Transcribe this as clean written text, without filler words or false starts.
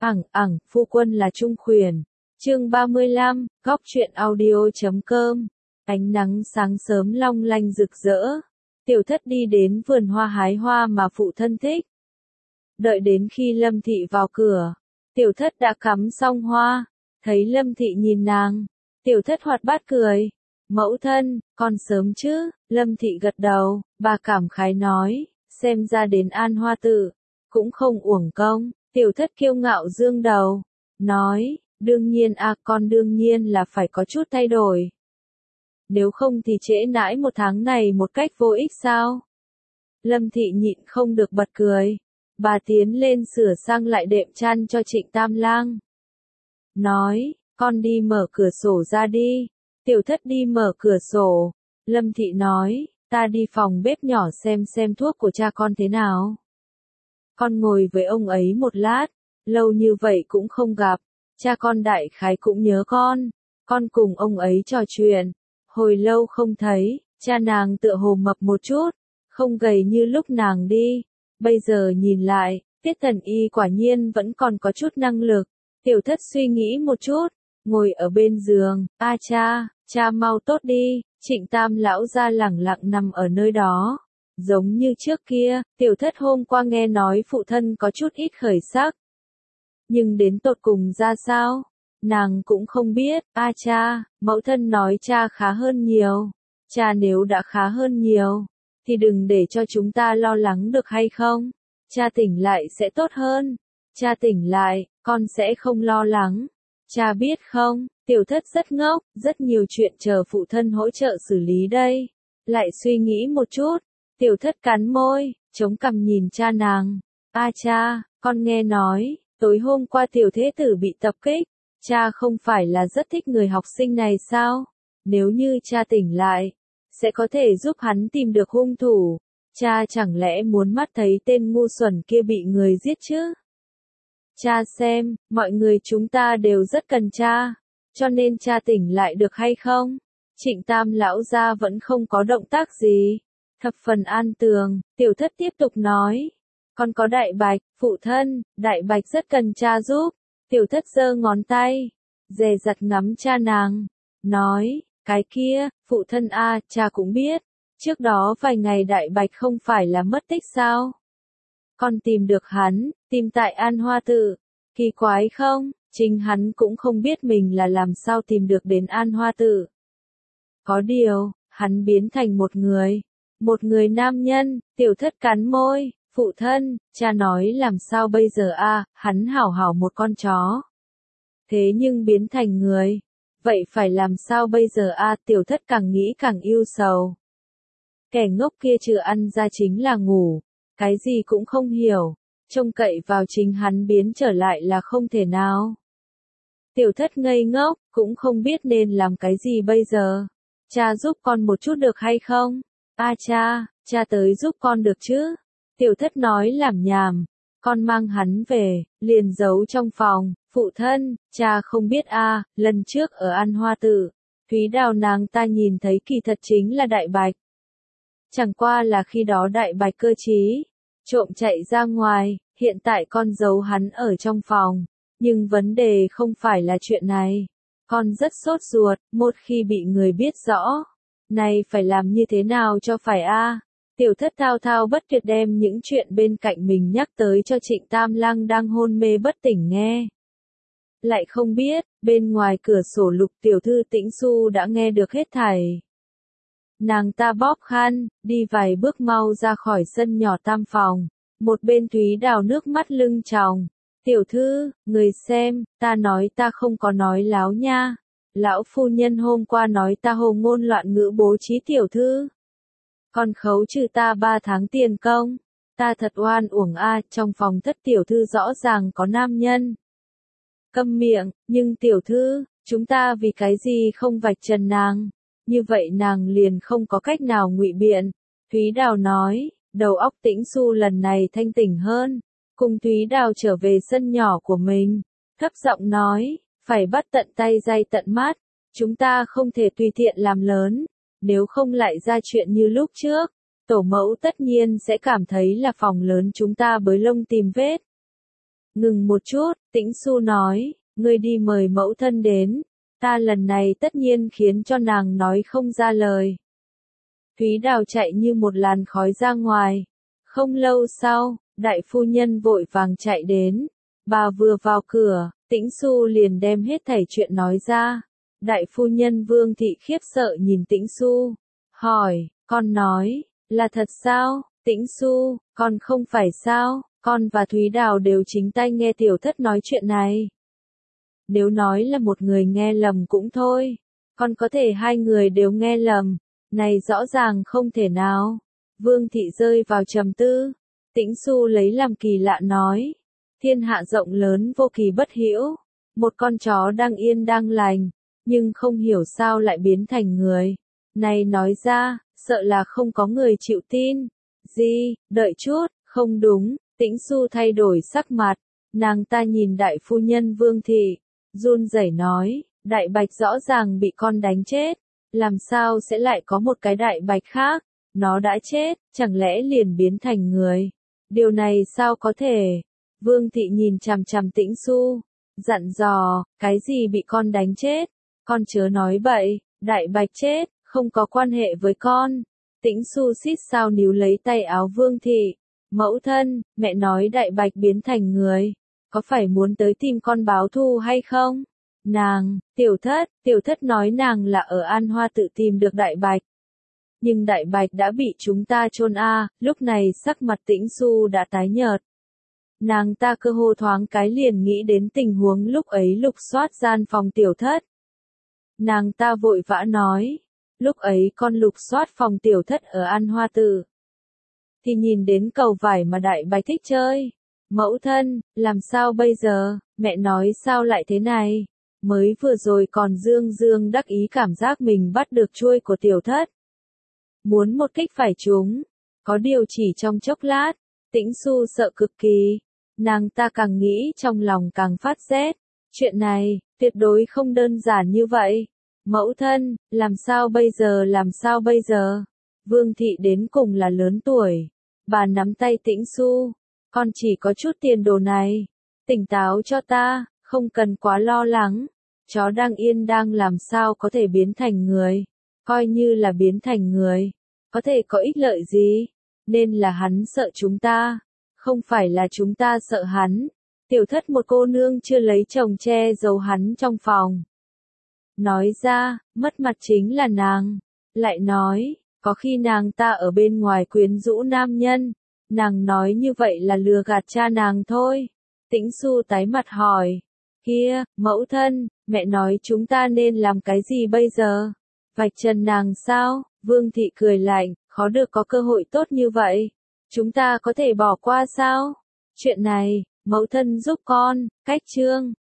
Phu quân là Trung Khuyển. Chương 35, góc truyện audio.com. Ánh nắng sáng sớm long lanh rực rỡ. Tiểu Thất đi đến vườn hoa hái hoa mà phụ thân thích. Đợi đến khi Lâm Thị vào cửa, Tiểu Thất đã cắm xong hoa. Thấy Lâm Thị nhìn nàng, Tiểu Thất hoạt bát cười. Mẫu thân, con sớm chứ? Lâm Thị gật đầu, bà cảm khái nói, xem ra đến An Hoa Tự, cũng không uổng công. Tiểu Thất kiêu ngạo dương đầu, nói, đương nhiên con đương nhiên là phải có chút thay đổi. Nếu không thì trễ nãi một tháng này một cách vô ích sao? Lâm Thị nhịn không được bật cười. Bà tiến lên sửa sang lại đệm chăn cho Trịnh Tam Lang. Nói, con đi mở cửa sổ ra đi. Tiểu Thất đi mở cửa sổ. Lâm Thị nói, ta đi phòng bếp nhỏ xem thuốc của cha con thế nào. Con ngồi với ông ấy một lát, lâu như vậy cũng không gặp, cha con đại khái cũng nhớ con cùng ông ấy trò chuyện. Hồi lâu không thấy, cha nàng tựa hồ mập một chút, không gầy như lúc nàng đi. Bây giờ nhìn lại, Tiết Thần Y quả nhiên vẫn còn có chút năng lực. Tiểu Thất suy nghĩ một chút, ngồi ở bên giường, cha mau tốt đi. Trịnh Tam lão ra lẳng lặng nằm ở nơi đó. Giống như trước kia, Tiểu Thất hôm qua nghe nói phụ thân có chút ít khởi sắc. Nhưng đến tột cùng ra sao? Nàng cũng không biết. Mẫu thân nói cha khá hơn nhiều. Cha nếu đã khá hơn nhiều, thì đừng để cho chúng ta lo lắng được hay không? Cha tỉnh lại sẽ tốt hơn. Cha tỉnh lại, con sẽ không lo lắng. Cha biết không, Tiểu Thất rất ngốc, rất nhiều chuyện chờ phụ thân hỗ trợ xử lý đây. Lại suy nghĩ một chút, Tiểu Thất cắn môi, chống cằm nhìn cha nàng. Con nghe nói, tối hôm qua tiểu thế tử bị tập kích. Cha không phải là rất thích người học sinh này sao? Nếu như cha tỉnh lại, sẽ có thể giúp hắn tìm được hung thủ. Cha chẳng lẽ muốn mắt thấy tên ngu xuẩn kia bị người giết chứ? Cha xem, mọi người chúng ta đều rất cần cha, cho nên cha tỉnh lại được hay không? Trịnh Tam lão gia vẫn không có động tác gì. Thập phần an tường, Tiểu Thất tiếp tục nói. Con có Đại Bạch, phụ thân, Đại Bạch rất cần cha giúp. Tiểu Thất giơ ngón tay, dè dặt ngắm cha nàng, nói, cái kia, phụ thân cha cũng biết. Trước đó vài ngày Đại Bạch không phải là mất tích sao? Con tìm được hắn, tìm tại An Hoa Tự. Kỳ quái không, chính hắn cũng không biết mình là làm sao tìm được đến An Hoa Tự. Có điều, hắn biến thành một người nam nhân. Tiểu Thất cắn môi, phụ thân, cha nói làm sao bây giờ hắn hảo hảo một con chó. Thế nhưng biến thành người, vậy phải làm sao bây giờ Tiểu Thất càng nghĩ càng ưu sầu. Kẻ ngốc kia trừ ăn ra chính là ngủ, cái gì cũng không hiểu, trông cậy vào chính hắn biến trở lại là không thể nào. Tiểu Thất ngây ngốc, cũng không biết nên làm cái gì bây giờ. Cha giúp con một chút được hay không? Cha tới giúp con được chứ? Tiểu Thất nói làm nhảm, con mang hắn về, liền giấu trong phòng. Phụ thân, cha không biết lần trước ở An Hoa Tự, Thúy Đào nàng ta nhìn thấy kỳ thật chính là Đại Bạch. Chẳng qua là khi đó Đại Bạch cơ trí, trộm chạy ra ngoài, hiện tại con giấu hắn ở trong phòng. Nhưng vấn đề không phải là chuyện này. Con rất sốt ruột, một khi bị người biết rõ, này phải làm như thế nào cho phải Tiểu Thất thao thao bất tuyệt đem những chuyện bên cạnh mình nhắc tới cho Trịnh Tam Lang đang hôn mê bất tỉnh nghe. Lại không biết, bên ngoài cửa sổ Lục tiểu thư Tĩnh Xu đã nghe được hết thảy. Nàng ta bóp khăn, đi vài bước mau ra khỏi sân nhỏ tam phòng. Một bên Thúy Đào nước mắt lưng tròng. Tiểu thư, người xem, ta nói ta không có nói láo nha. Lão phu nhân hôm qua nói ta hồ ngôn loạn ngữ bố trí tiểu thư. Còn khấu trừ ta 3 tháng tiền công. Ta thật oan uổng trong phòng Thất tiểu thư rõ ràng có nam nhân. Câm miệng, nhưng tiểu thư, chúng ta vì cái gì không vạch trần nàng? Như vậy nàng liền không có cách nào ngụy biện. Thúy Đào nói, đầu óc Tĩnh Xu lần này thanh tỉnh hơn. Cùng Thúy Đào trở về sân nhỏ của mình. Thấp giọng nói, phải bắt tận tay day tận mắt. Chúng ta không thể tùy tiện làm lớn. Nếu không lại ra chuyện như lúc trước, tổ mẫu tất nhiên sẽ cảm thấy là phòng lớn chúng ta bới lông tìm vết. Ngừng một chút, Tĩnh Xu nói, ngươi đi mời mẫu thân đến, ta lần này tất nhiên khiến cho nàng nói không ra lời. Thúy Đào chạy như một làn khói ra ngoài. Không lâu sau, đại phu nhân vội vàng chạy đến. Bà vừa vào cửa, Tĩnh Xu liền đem hết thảy chuyện nói ra. Đại phu nhân Vương Thị khiếp sợ nhìn Tĩnh Xu, hỏi, con nói, là thật sao? Tĩnh Xu, con không phải sao? Con và Thúy Đào đều chính tay nghe tiểu thất nói chuyện này. Nếu nói là một người nghe lầm cũng thôi, con có thể hai người đều nghe lầm, này rõ ràng không thể nào. Vương Thị rơi vào trầm tư, Tĩnh Xu lấy làm kỳ lạ nói, thiên hạ rộng lớn vô kỳ bất hữu, một con chó đang yên đang lành, nhưng không hiểu sao lại biến thành người. Này nói ra, sợ là không có người chịu tin. Gì, đợi chút, không đúng, Tĩnh Xu thay đổi sắc mặt, nàng ta nhìn đại phu nhân Vương Thị, run rẩy nói, đại bạch rõ ràng bị con đánh chết, làm sao sẽ lại có một cái đại bạch khác, nó đã chết, chẳng lẽ liền biến thành người, điều này sao có thể? Vương Thị nhìn chằm chằm Tĩnh Xu, dặn dò, cái gì bị con đánh chết, con chớ nói bậy, đại bạch chết, không có quan hệ với con. Tĩnh Xu xít sao níu lấy tay áo Vương Thị, mẫu thân, mẹ nói đại bạch biến thành người, có phải muốn tới tìm con báo thù hay không? Nàng, tiểu thất nói nàng là ở An Hoa tự tìm được đại bạch. Nhưng đại bạch đã bị chúng ta chôn lúc này sắc mặt Tĩnh Xu đã tái nhợt. Nàng ta cơ hồ thoáng cái liền nghĩ đến tình huống lúc ấy lục soát gian phòng tiểu thất. Nàng ta vội vã nói, lúc ấy con lục soát phòng tiểu thất ở An Hoa tự, thì nhìn đến cầu vải mà đại bạch thích chơi. Mẫu thân, làm sao bây giờ, mẹ nói sao lại thế này? Mới vừa rồi còn dương dương đắc ý cảm giác mình bắt được chuôi của tiểu thất. Muốn một kích phải trúng. Có điều chỉ trong chốc lát, Tĩnh Xu sợ cực kỳ. Nàng ta càng nghĩ trong lòng càng phát rét. Chuyện này, tuyệt đối không đơn giản như vậy. Mẫu thân, làm sao bây giờ? Vương Thị đến cùng là lớn tuổi. Bà nắm tay Tĩnh Xu. Con chỉ có chút tiền đồ này. Tỉnh táo cho ta, không cần quá lo lắng. Chó đang yên đang làm sao có thể biến thành người. Coi như là biến thành người, có thể có ích lợi gì? Nên là hắn sợ chúng ta, không phải là chúng ta sợ hắn. Tiểu thất một cô nương chưa lấy chồng che giấu hắn trong phòng. Nói ra, mất mặt chính là nàng. Lại nói, có khi nàng ta ở bên ngoài quyến rũ nam nhân. Nàng nói như vậy là lừa gạt cha nàng thôi. Tĩnh Xu tái mặt hỏi, kia, mẫu thân, mẹ nói chúng ta nên làm cái gì bây giờ? Vạch trần nàng sao? Vương Thị cười lạnh, khó được có cơ hội tốt như vậy. Chúng ta có thể bỏ qua sao? Chuyện này, mẫu thân giúp con, cách chương.